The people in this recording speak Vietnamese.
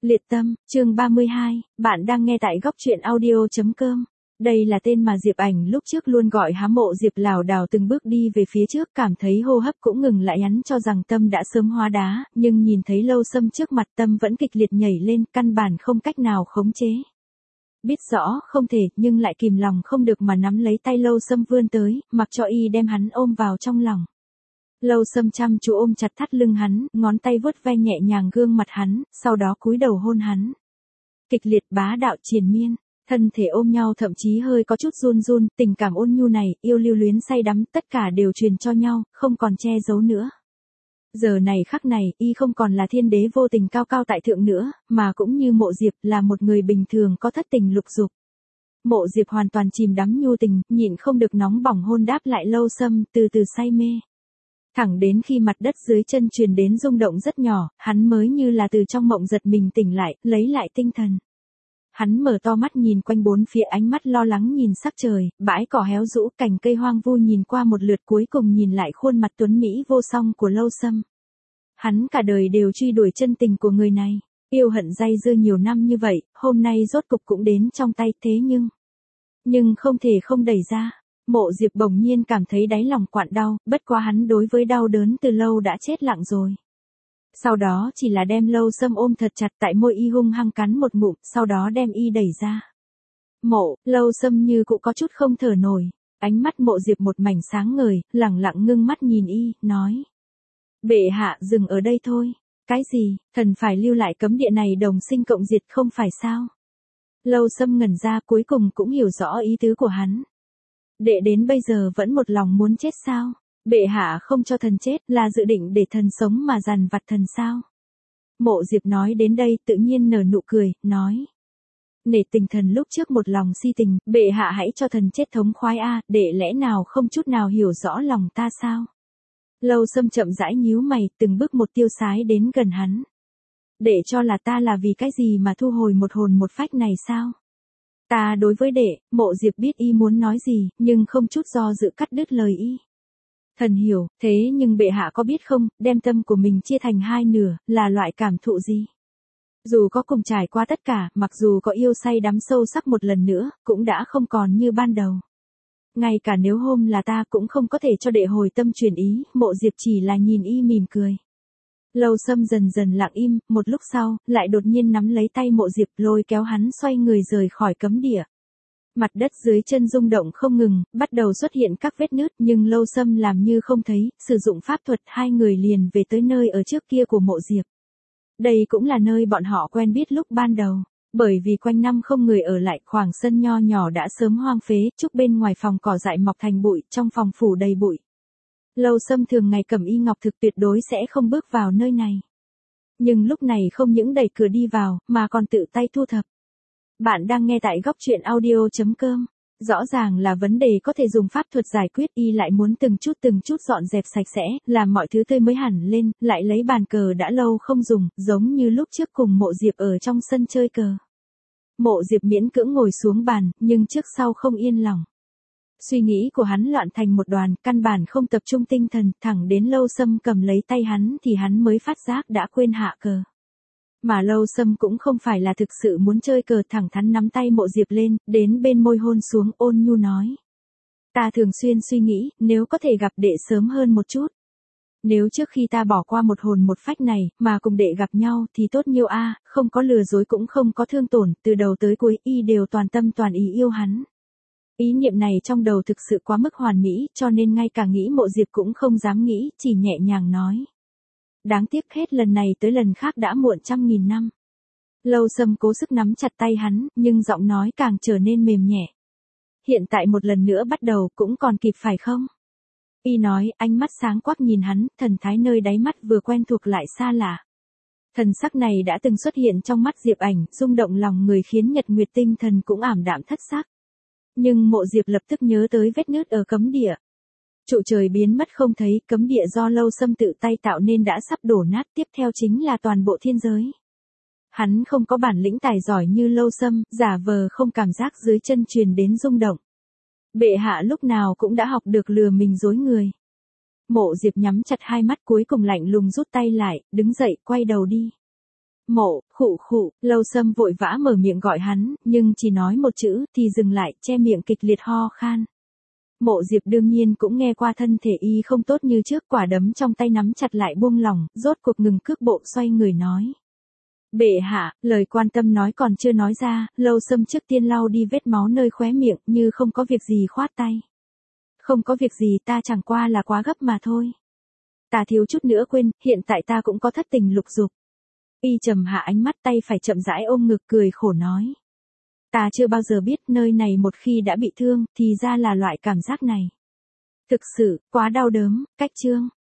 Liệt tâm, chương 32, bạn đang nghe tại góc truyện audio.com. Đây là tên mà Diệp Ảnh lúc trước luôn gọi há Mộ Diệp lảo đảo từng bước đi về phía trước, cảm thấy hô hấp cũng ngừng lại, hắn cho rằng tâm đã sớm hóa đá, nhưng nhìn thấy Lâu Sâm trước mặt tâm vẫn kịch liệt nhảy lên, căn bản không cách nào khống chế. Biết rõ không thể nhưng lại kìm lòng không được mà nắm lấy tay Lâu Sâm vươn tới, mặc cho y đem hắn ôm vào trong lòng. Lâu Sâm chăm chú ôm chặt thắt lưng hắn, ngón tay vuốt ve nhẹ nhàng gương mặt hắn, sau đó cúi đầu hôn hắn. Kịch liệt bá đạo triền miên, thân thể ôm nhau thậm chí hơi có chút run run, tình cảm ôn nhu này, yêu lưu luyến say đắm, tất cả đều truyền cho nhau, không còn che giấu nữa. Giờ này khắc này, y không còn là thiên đế vô tình cao cao tại thượng nữa, mà cũng như Mộ Diệp là một người bình thường có thất tình lục dục. Mộ Diệp hoàn toàn chìm đắm nhu tình, nhịn không được nóng bỏng hôn đáp lại Lâu Sâm, từ từ say mê. Thẳng đến khi mặt đất dưới chân truyền đến rung động rất nhỏ, hắn mới như là từ trong mộng giật mình tỉnh lại, lấy lại tinh thần. Hắn mở to mắt nhìn quanh bốn phía, ánh mắt lo lắng nhìn sắc trời, bãi cỏ héo rũ, cành cây hoang vu, nhìn qua một lượt cuối cùng nhìn lại khuôn mặt tuấn mỹ vô song của Lâu Sâm. Hắn cả đời đều truy đuổi chân tình của người này, yêu hận day dưa nhiều năm như vậy, hôm nay rốt cục cũng đến trong tay, thế nhưng không thể không đẩy ra. Mộ Diệp bỗng nhiên cảm thấy đáy lòng quặn đau, bất quá hắn đối với đau đớn từ lâu đã chết lặng rồi. Sau đó chỉ là đem Lâu Sâm ôm thật chặt, tại môi y hung hăng cắn một ngụm, sau đó đem y đẩy ra. Lâu Sâm như cũng có chút không thở nổi, ánh mắt Mộ Diệp một mảnh sáng ngời, lẳng lặng ngưng mắt nhìn y, nói. Bệ hạ dừng ở đây thôi. Cái gì, thần phải lưu lại cấm địa này đồng sinh cộng diệt không phải sao? Lâu Sâm ngẩn ra, cuối cùng cũng hiểu rõ ý tứ của hắn. Đệ đến bây giờ vẫn một lòng muốn chết sao? Bệ hạ không cho thần chết là dự định để thần sống mà dằn vặt thần sao? Mộ Diệp nói đến đây tự nhiên nở nụ cười, nói. Nể tình thần lúc trước một lòng si tình, bệ hạ hãy cho thần chết thống khoái a, đệ lẽ nào không chút nào hiểu rõ lòng ta sao? Lâu Sâm chậm rãi nhíu mày, từng bước một tiêu sái đến gần hắn. Đệ cho là ta là vì cái gì mà thu hồi một hồn một phách này sao? Ta đối với đệ, Mộ Diệp biết y muốn nói gì, nhưng không chút do dự cắt đứt lời y. Thần hiểu, thế nhưng bệ hạ có biết không, đem tâm của mình chia thành hai nửa, là loại cảm thụ gì? Dù có cùng trải qua tất cả, mặc dù có yêu say đắm sâu sắc một lần nữa, cũng đã không còn như ban đầu. Ngay cả nếu hôm là ta cũng không có thể cho đệ hồi tâm chuyển ý, Mộ Diệp chỉ là nhìn y mỉm cười. Lâu Sâm dần dần lặng im, một lúc sau, lại đột nhiên nắm lấy tay Mộ Diệp, lôi kéo hắn xoay người rời khỏi cấm địa. Mặt đất dưới chân rung động không ngừng, bắt đầu xuất hiện các vết nứt, nhưng Lâu Sâm làm như không thấy, sử dụng pháp thuật, hai người liền về tới nơi ở trước kia của Mộ Diệp. Đây cũng là nơi bọn họ quen biết lúc ban đầu. Bởi vì quanh năm không người ở lại, khoảng sân nho nhỏ đã sớm hoang phế, trúc bên ngoài phòng cỏ dại mọc thành bụi, trong phòng phủ đầy bụi. Lâu Sâm thường ngày cầm y ngọc thực tuyệt đối sẽ không bước vào nơi này. Nhưng lúc này không những đẩy cửa đi vào, mà còn tự tay thu thập. Bạn đang nghe tại góc truyện audio.com. Rõ ràng là vấn đề có thể dùng pháp thuật giải quyết, y lại muốn từng chút dọn dẹp sạch sẽ, làm mọi thứ tươi mới hẳn lên, lại lấy bàn cờ đã lâu không dùng, giống như lúc trước cùng Mộ Diệp ở trong sân chơi cờ. Mộ Diệp miễn cưỡng ngồi xuống bàn, nhưng trước sau không yên lòng. Suy nghĩ của hắn loạn thành một đoàn, căn bản không tập trung tinh thần, thẳng đến Lâu Sâm cầm lấy tay hắn thì hắn mới phát giác đã quên hạ cờ. Mà Lâu Sâm cũng không phải là thực sự muốn chơi cờ, thẳng thắn nắm tay Mộ Diệp lên, đến bên môi hôn xuống, ôn nhu nói. Ta thường xuyên suy nghĩ, nếu có thể gặp đệ sớm hơn một chút. Nếu trước khi ta bỏ qua một hồn một phách này, mà cùng đệ gặp nhau, thì tốt nhiêu a, không có lừa dối cũng không có thương tổn, từ đầu tới cuối, y đều toàn tâm toàn ý yêu hắn. Ý niệm này trong đầu thực sự quá mức hoàn mỹ, cho nên ngay cả nghĩ Mộ Diệp cũng không dám nghĩ, chỉ nhẹ nhàng nói. Đáng tiếc hết lần này tới lần khác đã muộn 100.000 năm. Lâu Sâm cố sức nắm chặt tay hắn, nhưng giọng nói càng trở nên mềm nhẹ. Hiện tại một lần nữa bắt đầu cũng còn kịp phải không? Y nói, ánh mắt sáng quắc nhìn hắn, thần thái nơi đáy mắt vừa quen thuộc lại xa lạ. Thần sắc này đã từng xuất hiện trong mắt Diệp Ảnh, rung động lòng người khiến Nhật Nguyệt tinh thần cũng ảm đạm thất sắc. Nhưng Mộ Diệp lập tức nhớ tới vết nứt ở cấm địa. Trụ trời biến mất không thấy, cấm địa do Lâu Sâm tự tay tạo nên đã sắp đổ nát, tiếp theo chính là toàn bộ thiên giới. Hắn không có bản lĩnh tài giỏi như Lâu Sâm, giả vờ không cảm giác dưới chân truyền đến rung động. Bệ hạ lúc nào cũng đã học được lừa mình dối người. Mộ Diệp nhắm chặt hai mắt, cuối cùng lạnh lùng rút tay lại, đứng dậy, quay đầu đi. Mộ, khụ khụ, Lâu Sâm vội vã mở miệng gọi hắn, nhưng chỉ nói một chữ thì dừng lại, che miệng kịch liệt ho khan. Mộ Diệp đương nhiên cũng nghe qua thân thể y không tốt như trước, quả đấm trong tay nắm chặt lại buông lỏng, rốt cuộc ngừng cước bộ xoay người nói. Bệ hạ, lời quan tâm nói còn chưa nói ra, Lâu Sâm trước tiên lau đi vết máu nơi khóe miệng như không có việc gì khoát tay. Không có việc gì, ta chẳng qua là quá gấp mà thôi. Ta thiếu chút nữa quên, hiện tại ta cũng có thất tình lục dục. Y trầm hạ ánh mắt, tay phải chậm rãi ôm ngực cười khổ nói. Ta chưa bao giờ biết nơi này một khi đã bị thương, thì ra là loại cảm giác này. Thực sự, quá đau đớn, cách chương.